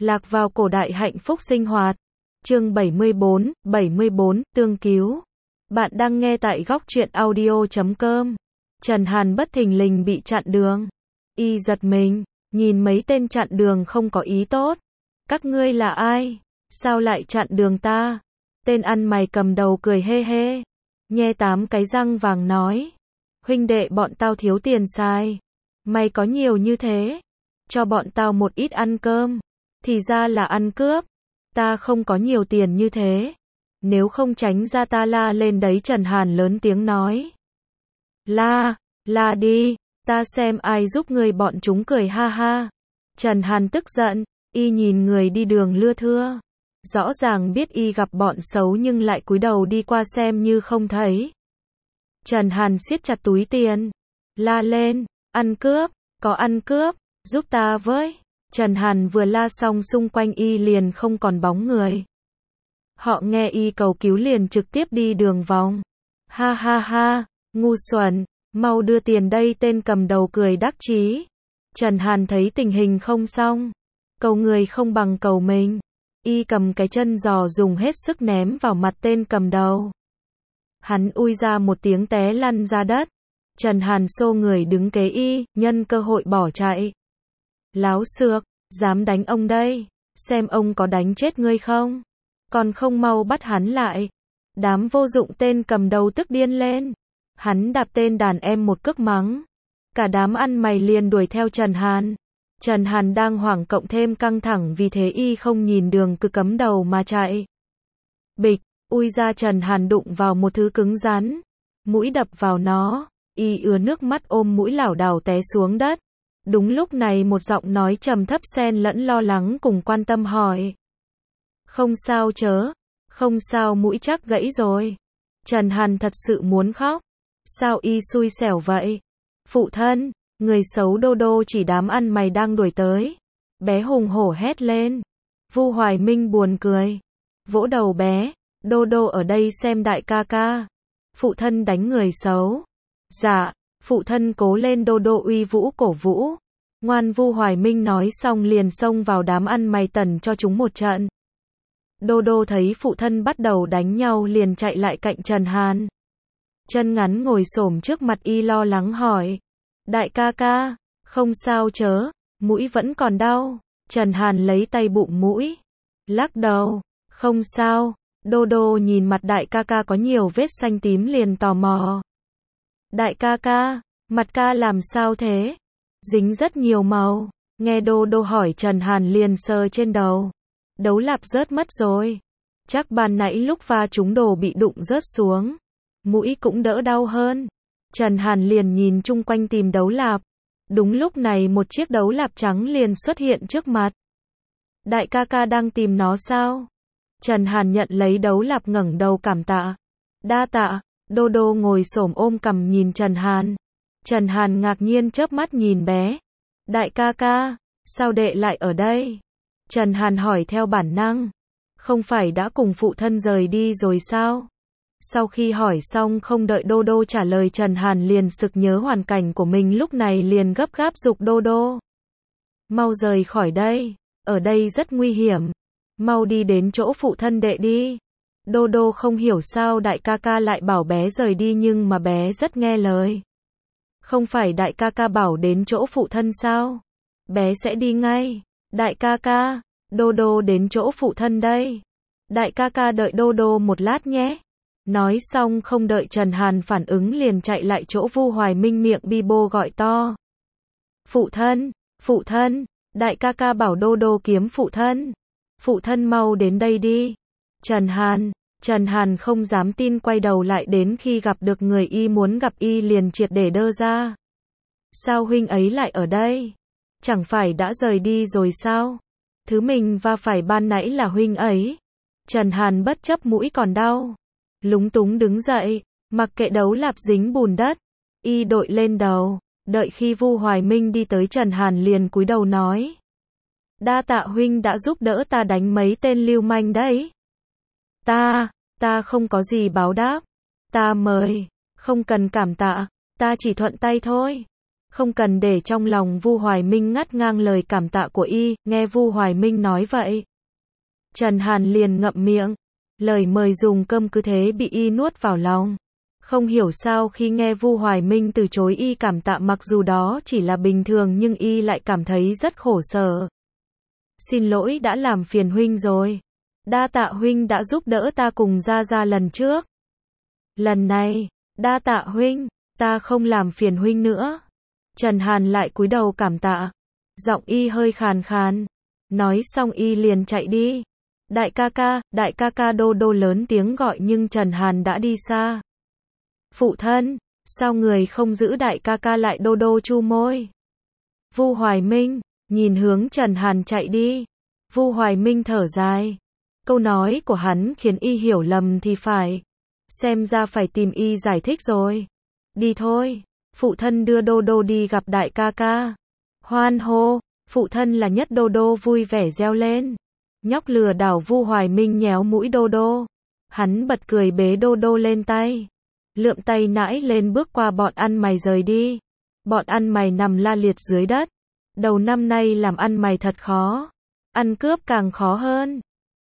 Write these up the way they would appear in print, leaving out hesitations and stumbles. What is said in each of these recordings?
Lạc vào cổ đại hạnh phúc sinh hoạt. Chương 74, tương cứu. Bạn đang nghe tại góc truyện audio.com. Trần Hàn bất thình lình bị chặn đường. Y giật mình, nhìn mấy tên chặn đường không có ý tốt. Các ngươi là ai? Sao lại chặn đường ta? Tên ăn mày cầm đầu cười hê hê. Nhe 8 cái răng vàng nói. Huynh đệ bọn tao thiếu tiền xài. Mày có nhiều như thế. Cho bọn tao một ít ăn cơm. Thì ra là ăn cướp. Ta không có nhiều tiền như thế. Nếu không tránh ra ta la lên đấy. Trần Hàn lớn tiếng nói. La đi, ta xem ai giúp người. Bọn chúng cười ha ha. Trần Hàn tức giận, y nhìn người đi đường lưa thưa. Rõ ràng biết y gặp bọn xấu nhưng lại cúi đầu đi qua xem như không thấy. Trần Hàn siết chặt túi tiền. La lên, ăn cướp, có ăn cướp, giúp ta với. Trần Hàn vừa la xong xung quanh y liền không còn bóng người. Họ nghe y cầu cứu liền trực tiếp đi đường vòng. Ha ha ha, ngu xuẩn, mau đưa tiền đây. Tên cầm đầu cười đắc chí. Trần Hàn thấy tình hình không xong. Cầu người không bằng cầu mình. Y cầm cái chân giò dùng hết sức ném vào mặt tên cầm đầu. Hắn ui ra một tiếng té lăn ra đất. Trần Hàn xô người đứng kế y, nhân cơ hội bỏ chạy. Láo xược, dám đánh ông đây, xem ông có đánh chết ngươi không? Còn không mau bắt hắn lại. Đám vô dụng. Tên cầm đầu tức điên lên. Hắn đạp tên đàn em một cước mắng. Cả đám ăn mày liền đuổi theo Trần Hàn. Trần Hàn đang hoảng cộng thêm căng thẳng vì thế y không nhìn đường cứ cắm đầu mà chạy. Bịch, ui ra. Trần Hàn đụng vào một thứ cứng rắn. Mũi đập vào nó, y ứa nước mắt ôm mũi lảo đảo té xuống đất. Đúng lúc này một giọng nói trầm thấp xen lẫn lo lắng cùng quan tâm hỏi. Không sao chớ, không sao, mũi chắc gãy rồi. Trần Hàn thật sự muốn khóc. Sao y xui xẻo vậy? Phụ thân, người xấu Đô Đô chỉ đám ăn mày đang đuổi tới. Bé hùng hổ hét lên. Vu Hoài Minh buồn cười. Vỗ đầu bé. Đô Đô ở đây xem đại ca ca. Phụ thân đánh người xấu. Dạ, phụ thân cố lên. Đô Đô uy vũ cổ vũ. Ngoan. Vu Hoài Minh nói xong liền xông vào đám ăn mày tẩn cho chúng một trận. Đô Đô thấy phụ thân bắt đầu đánh nhau liền chạy lại cạnh Trần Hàn. Chân ngắn ngồi xổm trước mặt y lo lắng hỏi. Đại ca ca, không sao chớ, mũi vẫn còn đau. Trần Hàn lấy tay bụm mũi. Lắc đầu, không sao. Đô Đô nhìn mặt đại ca ca có nhiều vết xanh tím liền tò mò. Đại ca ca, mặt ca làm sao thế? Dính rất nhiều màu. Nghe Đô Đô hỏi Trần Hàn liền sờ trên đầu. Đấu lạp rớt mất rồi. Chắc ban nãy lúc va trúng đồ bị đụng rớt xuống. Mũi cũng đỡ đau hơn. Trần Hàn liền nhìn chung quanh tìm đấu lạp. Đúng lúc này một chiếc đấu lạp trắng liền xuất hiện trước mặt. Đại ca ca đang tìm nó sao? Trần Hàn nhận lấy đấu lạp ngẩng đầu cảm tạ. Đa tạ. Đô Đô ngồi xổm ôm cằm nhìn Trần Hàn. Trần Hàn ngạc nhiên chớp mắt nhìn bé. Đại ca ca, sao đệ lại ở đây? Trần Hàn hỏi theo bản năng. Không phải đã cùng phụ thân rời đi rồi sao? Sau khi hỏi xong không đợi Đô Đô trả lời Trần Hàn liền sực nhớ hoàn cảnh của mình lúc này liền gấp gáp giục Đô Đô. Mau rời khỏi đây, ở đây rất nguy hiểm. Mau đi đến chỗ phụ thân đệ đi. Đô Đô không hiểu sao đại ca ca lại bảo bé rời đi nhưng mà bé rất nghe lời. Không phải đại ca ca bảo đến chỗ phụ thân sao? Bé sẽ đi ngay. Đại ca ca, Đô Đô đến chỗ phụ thân đây. Đại ca ca đợi Đô Đô một lát nhé. Nói xong không đợi Trần Hàn phản ứng liền chạy lại chỗ Vu Hoài Minh miệng bi bô gọi to. Phụ thân, đại ca ca bảo Đô Đô kiếm phụ thân. Phụ thân mau đến đây đi. Trần Hàn không dám tin quay đầu lại đến khi gặp được người y muốn gặp y liền triệt để đơ ra. Sao huynh ấy lại ở đây? Chẳng phải đã rời đi rồi sao? Thứ mình va phải ban nãy là huynh ấy. Trần Hàn bất chấp mũi còn đau. Lúng túng đứng dậy, mặc kệ đấu lạp dính bùn đất. Y đội lên đầu, đợi khi Vu Hoài Minh đi tới Trần Hàn liền cúi đầu nói. Đa tạ huynh đã giúp đỡ ta đánh mấy tên lưu manh đấy. Ta không có gì báo đáp. Ta mời, không cần cảm tạ, ta chỉ thuận tay thôi. Không cần để trong lòng. Vu Hoài Minh ngắt ngang lời cảm tạ của y, nghe Vu Hoài Minh nói vậy. Trần Hàn liền ngậm miệng, lời mời dùng cơm cứ thế bị y nuốt vào lòng. Không hiểu sao khi nghe Vu Hoài Minh từ chối y cảm tạ mặc dù đó chỉ là bình thường nhưng y lại cảm thấy rất khổ sở. Xin lỗi đã làm phiền huynh rồi. Đa tạ huynh đã giúp đỡ ta cùng Gia Gia lần trước. Lần này, đa tạ huynh, ta không làm phiền huynh nữa. Trần Hàn lại cúi đầu cảm tạ. Giọng y hơi khàn khàn. Nói xong y liền chạy đi. Đại ca ca Đô Đô lớn tiếng gọi nhưng Trần Hàn đã đi xa. Phụ thân, sao người không giữ đại ca ca lại? Đô Đô chu môi. Vu Hoài Minh, nhìn hướng Trần Hàn chạy đi. Vu Hoài Minh thở dài. Câu nói của hắn khiến y hiểu lầm thì phải. Xem ra phải tìm y giải thích rồi. Đi thôi, phụ thân đưa Đô Đô đi gặp đại ca ca. Hoan hô, phụ thân là nhất. Đô Đô vui vẻ reo lên. Nhóc lừa đảo. Vu Hoài Minh nhéo mũi Đô Đô. Hắn bật cười bế Đô Đô lên tay. Lượm tay nãi lên bước qua bọn ăn mày rời đi. Bọn ăn mày nằm la liệt dưới đất. Đầu năm nay làm ăn mày thật khó. Ăn cướp càng khó hơn.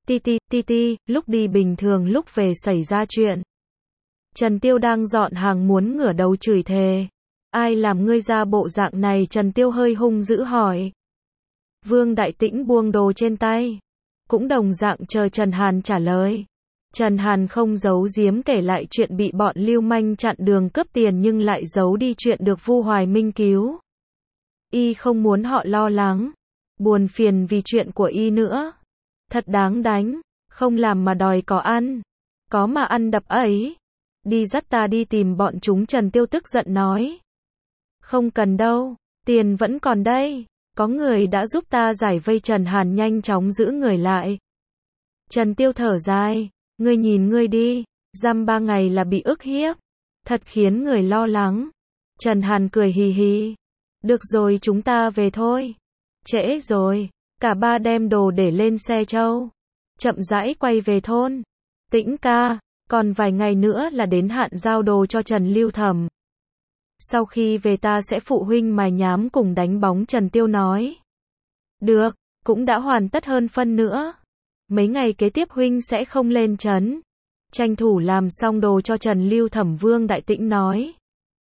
Ti, lúc đi bình thường lúc về xảy ra chuyện. Trần Tiêu đang dọn hàng muốn ngửa đầu chửi thề. Ai làm ngươi ra bộ dạng này? Trần Tiêu hơi hung dữ hỏi. Vương Đại Tĩnh buông đồ trên tay. Cũng đồng dạng chờ Trần Hàn trả lời. Trần Hàn không giấu giếm kể lại chuyện bị bọn lưu manh chặn đường cướp tiền nhưng lại giấu đi chuyện được Vu Hoài Minh cứu. Y không muốn họ lo lắng, buồn phiền vì chuyện của y nữa. Thật đáng đánh, không làm mà đòi có ăn. Có mà ăn đập ấy. Đi dắt ta đi tìm bọn chúng. Trần Tiêu tức giận nói. Không cần đâu, tiền vẫn còn đây. Có người đã giúp ta giải vây. Trần Hàn nhanh chóng giữ người lại. Trần Tiêu thở dài. Ngươi nhìn ngươi đi, giam 3 ngày là bị ức hiếp. Thật khiến người lo lắng. Trần Hàn cười hì hì. Được rồi chúng ta về thôi. Trễ rồi. Cả ba đem đồ để lên xe trâu. Chậm rãi quay về thôn. Tĩnh ca, còn vài ngày nữa là đến hạn giao đồ cho Trần Lưu Thẩm. Sau khi về ta sẽ phụ huynh mài nhám cùng đánh bóng. Trần Tiêu nói. Được, cũng đã hoàn tất hơn phân nữa. Mấy ngày kế tiếp huynh sẽ không lên trấn. Tranh thủ làm xong đồ cho Trần Lưu Thẩm. Vương Đại Tĩnh nói.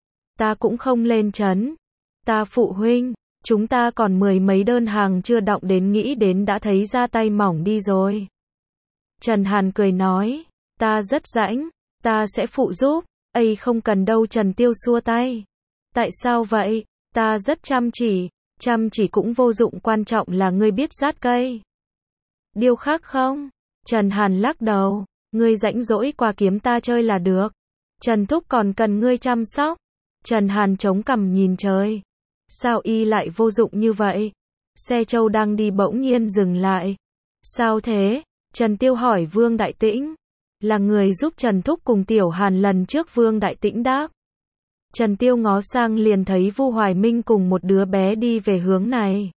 Ta cũng không lên trấn. Ta phụ huynh. Chúng ta còn 10 mấy đơn hàng chưa đọng đến nghĩ đến đã thấy ra tay mỏng đi rồi. Trần Hàn cười nói. Ta rất rãnh. Ta sẽ phụ giúp. Ây không cần đâu. Trần Tiêu xua tay. Tại sao vậy? Ta rất chăm chỉ. Chăm chỉ cũng vô dụng. Quan trọng là ngươi biết rát cây. Điều khác không? Trần Hàn lắc đầu. Ngươi rãnh rỗi qua kiếm ta chơi là được. Trần Thúc còn cần ngươi chăm sóc. Trần Hàn chống cằm nhìn trời. Sao y lại vô dụng như vậy? Xe trâu đang đi bỗng nhiên dừng lại. Sao thế? Trần Tiêu hỏi Vương Đại Tĩnh. Là người giúp Trần Thúc cùng Tiểu Hàn lần trước. Vương Đại Tĩnh đáp. Trần Tiêu ngó sang liền thấy Vu Hoài Minh cùng một đứa bé đi về hướng này.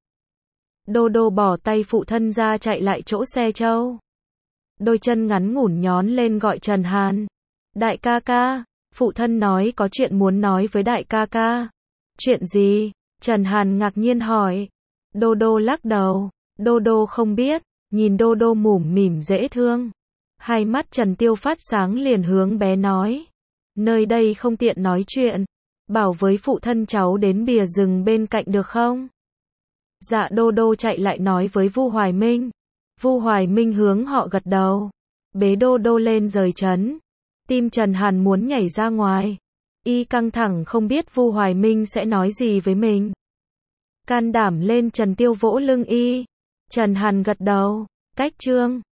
Đô Đô bỏ tay phụ thân ra chạy lại chỗ xe trâu. Đôi chân ngắn ngủn nhón lên gọi Trần Hàn. Đại ca ca, phụ thân nói có chuyện muốn nói với đại ca ca. Chuyện gì? Trần Hàn ngạc nhiên hỏi. Đô Đô lắc đầu. Đô Đô không biết. Nhìn Đô Đô mủm mỉm dễ thương. Hai mắt Trần Tiêu phát sáng liền hướng bé nói. Nơi đây không tiện nói chuyện. Bảo với phụ thân cháu đến bìa rừng bên cạnh được không? Dạ. Đô Đô chạy lại nói với Vu Hoài Minh. Vu Hoài Minh hướng họ gật đầu. Bế Đô Đô lên rời trấn. Tim Trần Hàn muốn nhảy ra ngoài. Y căng thẳng không biết Vu Hoài Minh sẽ nói gì với mình. Can đảm lên. Trần Tiêu vỗ lưng y. Trần Hàn gật đầu. Cách chương